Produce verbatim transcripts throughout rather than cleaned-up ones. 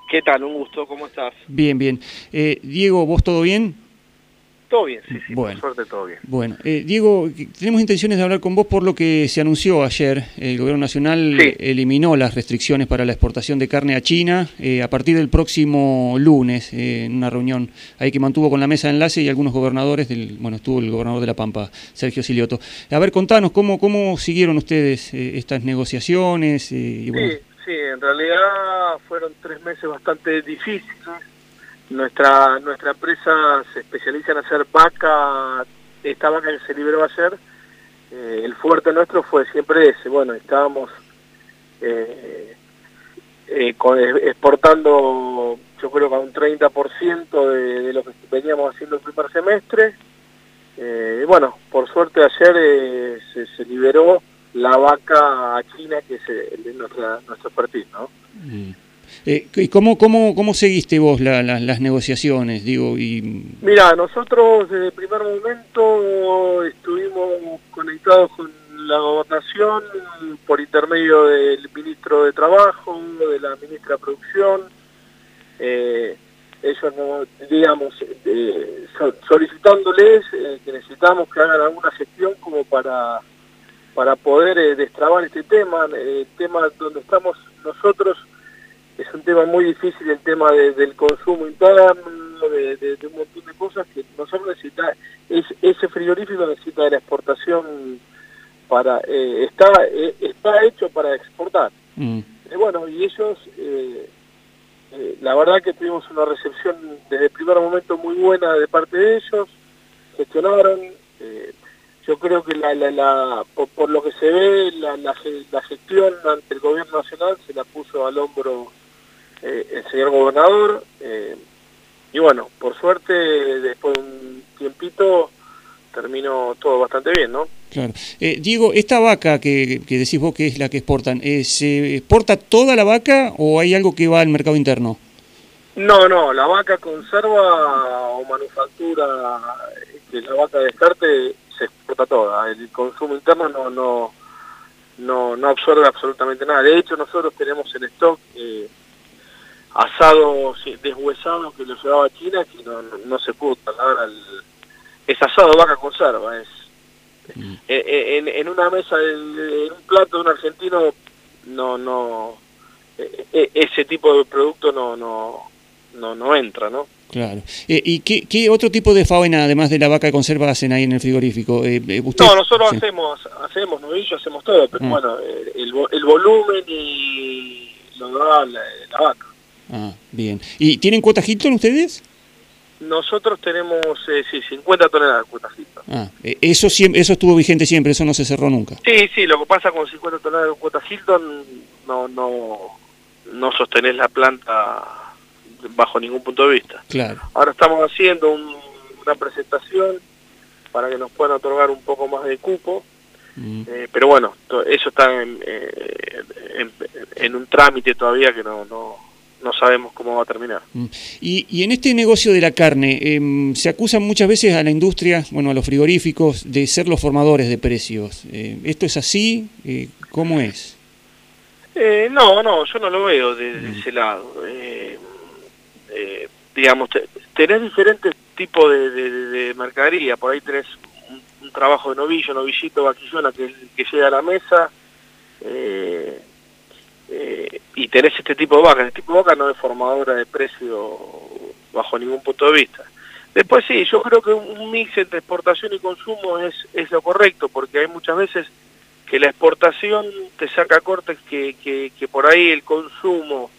¿Qué tal? Un gusto, ¿cómo estás? Bien, bien. Eh, Diego, ¿vos todo bien? Todo bien, sí, sí, Bueno, por suerte todo bien. bueno. Eh, Diego, tenemos intenciones de hablar con vos por lo que se anunció ayer. El Gobierno Nacional Sí. eliminó las restricciones para la exportación de carne a China eh, a partir del próximo lunes, eh, en una reunión ahí que mantuvo con la mesa de enlace y algunos gobernadores, del, bueno, estuvo el gobernador de La Pampa, Sergio Silioto. A ver, contanos, ¿cómo, cómo siguieron ustedes eh, estas negociaciones? Eh, y bueno. Sí, sí, en realidad fueron tres meses bastante difíciles. Nuestra nuestra empresa se especializa en hacer vaca, esta vaca que se liberó ayer, eh, el fuerte nuestro fue siempre ese. Bueno, estábamos eh, eh, con, exportando, yo creo que a un treinta por ciento de, de lo que veníamos haciendo el primer semestre. Eh, bueno, por suerte ayer eh, se, se liberó la vaca a China, que es el, nuestra, nuestro expertise, ¿no? Mm. Eh, ¿Y cómo, cómo, cómo seguiste vos la, la, las negociaciones? Digo, y... Mira, nosotros desde el primer momento estuvimos conectados con la gobernación por intermedio del ministro de Trabajo, de la ministra de Producción. Eh, ellos, no, digamos, eh, solicitándoles eh, que necesitamos que hagan alguna gestión como para, para poder eh, destrabar este tema, el tema donde estamos nosotros. Es un tema muy difícil, el tema de, del consumo interno, de, de, de un montón de cosas que nosotros necesitamos. Es, ese frigorífico necesita de la exportación, para eh, está eh, está hecho para exportar. Mm. Eh, bueno, y ellos, eh, eh, la verdad que tuvimos una recepción desde el primer momento muy buena de parte de ellos, gestionaron. Eh, yo creo que la, la, la por, por lo que se ve, la, la, la gestión ante el gobierno nacional se la puso al hombro Eh, el señor gobernador, eh, y bueno, por suerte, después de un tiempito, terminó todo bastante bien, ¿no? Claro. Eh, Diego, esta vaca que, que decís vos que es la que exportan, eh, ¿se exporta toda la vaca o hay algo que va al mercado interno? No, no, la vaca conserva o manufactura, de la vaca de descarte se exporta toda, el consumo interno no, no, no, no absorbe absolutamente nada. De hecho, nosotros tenemos en stock eh, asado deshuesado que lo llevaba a China, que no, no, no se pudo trasladar al... Es asado vaca conserva, es... Mm. En, en, en una mesa, en un plato de un argentino, no, no... Ese tipo de producto no, no, no, no entra, ¿no? Claro. Eh, ¿Y qué, qué otro tipo de faena, además de la vaca de conserva, hacen ahí en el frigorífico? Eh, ¿usted... No, nosotros sí. hacemos, hacemos novillo, hacemos todo, pero ah. bueno, el, el volumen y lo da la, la vaca. Ah, bien. ¿Y tienen cuota Hilton ustedes? Nosotros tenemos, eh, sí, cincuenta toneladas de cuota Hilton. Ah, eso, siempre, eso estuvo vigente siempre, eso no se cerró nunca. Sí, sí, lo que pasa con cincuenta toneladas de cuota Hilton, no, no, no sostenés la planta bajo ningún punto de vista. Claro. Ahora estamos haciendo un, una presentación para que nos puedan otorgar un poco más de cupo. Mm. Eh, pero bueno, eso está en, eh, en, en un trámite todavía que no... no no sabemos cómo va a terminar. Y, y en este negocio de la carne, eh, se acusan muchas veces a la industria, bueno, a los frigoríficos, de ser los formadores de precios. Eh, ¿Esto es así? Eh, ¿Cómo es? Eh, no, no, yo no lo veo de, de ese lado. Eh, eh, digamos, te, tenés diferentes tipos de, de, de mercadería. Por ahí tenés un, un trabajo de novillo, novillito, vaquillona, que, que llega a la mesa. Eh, Eh, y tenés este tipo de vaca. Este tipo de vaca no es formadora de precio bajo ningún punto de vista. Después sí, yo creo que un mix entre exportación y consumo es, es lo correcto, porque hay muchas veces que la exportación te saca cortes que, que, que por ahí el consumo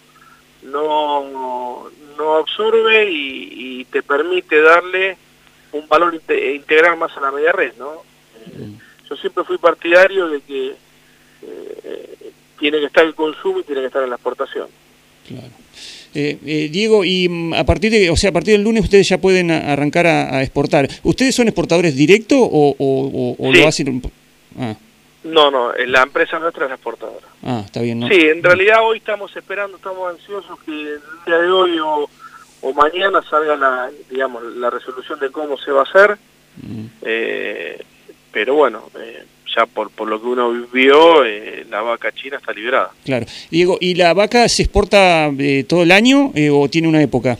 no, no absorbe y, y te permite darle un valor integral más a la media red, ¿no? Eh, yo siempre fui partidario de que eh, tiene que estar el consumo y tiene que estar en la exportación. Claro. Eh, eh, Diego, y a partir de, o sea, a partir del lunes ustedes ya pueden arrancar a, a exportar. ¿Ustedes son exportadores directos o, o, o sí. lo hacen? Ah. No, no, la empresa nuestra es la exportadora. Ah, está bien, ¿no? Sí, en realidad hoy estamos esperando, estamos ansiosos que el día de hoy o, o mañana salga la, digamos, la resolución de cómo se va a hacer. Mm. Eh, pero bueno, eh, ya por, por lo que uno vio, eh, la vaca china está liberada. Claro. Diego, ¿y la vaca se exporta eh, todo el año eh, o tiene una época?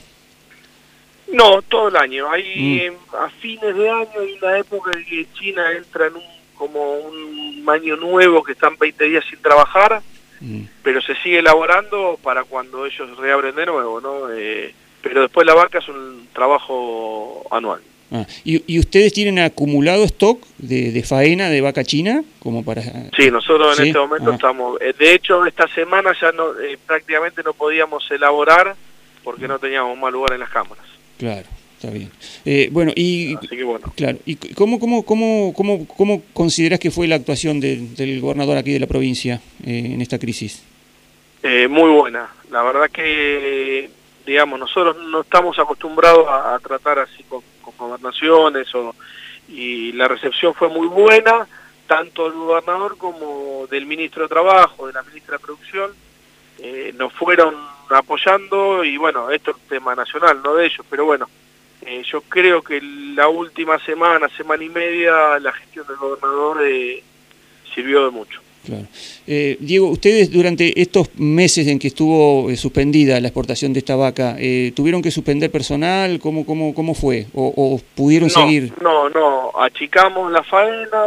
No, todo el año. Hay Mm. eh, a fines de año hay una época en que China entra en un como un año nuevo, que están veinte días sin trabajar, mm. pero se sigue elaborando para cuando ellos reabren de nuevo, ¿no? Eh, pero después la vaca es un trabajo anual. Ah, ¿y, ¿Y ustedes tienen acumulado stock de, de faena de vaca china? Como para... Sí, nosotros en ¿Sí? este momento ah. estamos... Eh, de hecho, esta semana ya no eh, prácticamente no podíamos elaborar porque no teníamos más lugar en las cámaras. Claro, está bien. Eh, bueno, y... Así que bueno. Claro, ¿y cómo, cómo, cómo, cómo, cómo considerás que fue la actuación de, del gobernador aquí de la provincia eh, en esta crisis? Eh, muy buena. La verdad que... digamos, nosotros no estamos acostumbrados a, a tratar así con, con gobernaciones, o, y la recepción fue muy buena, tanto del gobernador como del ministro de Trabajo, de la ministra de Producción, eh, nos fueron apoyando, y bueno, esto es un tema nacional, no de ellos, pero bueno, eh, yo creo que la última semana, semana y media, la gestión del gobernador eh, sirvió de mucho. Claro. Eh, Diego, ustedes durante estos meses en que estuvo eh, suspendida la exportación de esta vaca, eh, ¿tuvieron que suspender personal? ¿Cómo, cómo, cómo fue? ¿O, o pudieron no, seguir? No, no, achicamos la faena,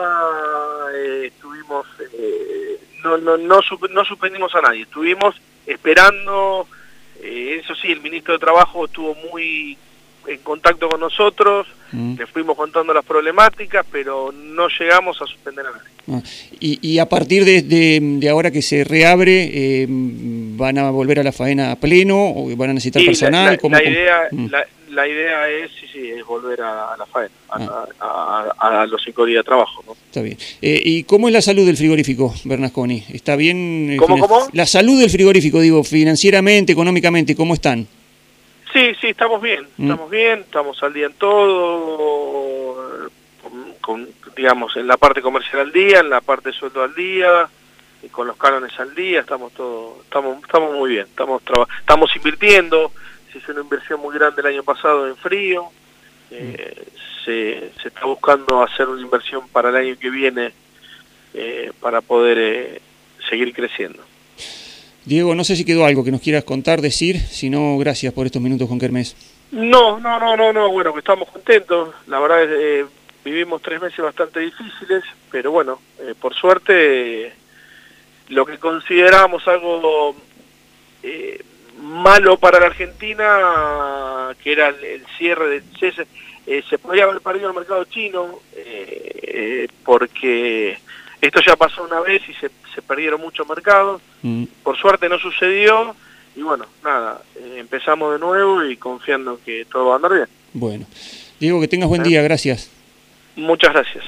eh, estuvimos, eh, no, no, no, no suspendimos a nadie, estuvimos esperando, eh, eso sí, el ministro de Trabajo estuvo muy en contacto con nosotros, mm. le fuimos contando las problemáticas, pero no llegamos a suspender a nadie. Ah, y, y a partir de, de, de ahora que se reabre, eh, ¿van a volver a la faena a pleno o van a necesitar sí, personal? La, la, ¿Cómo, la, cómo? idea, Mm. la, la idea es, sí, sí, es volver a, a la faena, a, ah. a, a, a los cinco días de trabajo, ¿no? Está bien. Eh, ¿Y cómo es la salud del frigorífico, Bernasconi? ¿Está bien? Eh, ¿Cómo, cómo? La salud del frigorífico, digo, financieramente, económicamente, ¿cómo están? Sí, sí, estamos bien, estamos mm. bien, estamos al día en todo, con, con, digamos, en la parte comercial al día, en la parte de sueldo al día, y con los cánones al día, estamos todo, estamos, estamos muy bien, estamos estamos invirtiendo, se hizo una inversión muy grande el año pasado en frío, eh, mm. se, se está buscando hacer una inversión para el año que viene eh, para poder eh, seguir creciendo. Diego, no sé si quedó algo que nos quieras contar, decir, si no, gracias por estos minutos con Kermés. No, no, no, no, no, bueno, que estamos contentos, la verdad es que eh, vivimos tres meses bastante difíciles, pero bueno, eh, por suerte, eh, lo que consideramos algo eh, malo para la Argentina, que era el, el cierre del cese, eh, se podría haber perdido el mercado chino, eh, eh, porque esto ya pasó una vez y se, se perdieron muchos mercados. Mm. Por suerte no sucedió y bueno, nada, eh, empezamos de nuevo y confiando que todo va a andar bien. Bueno, Diego, que tengas buen ¿Eh? día, gracias. Muchas gracias.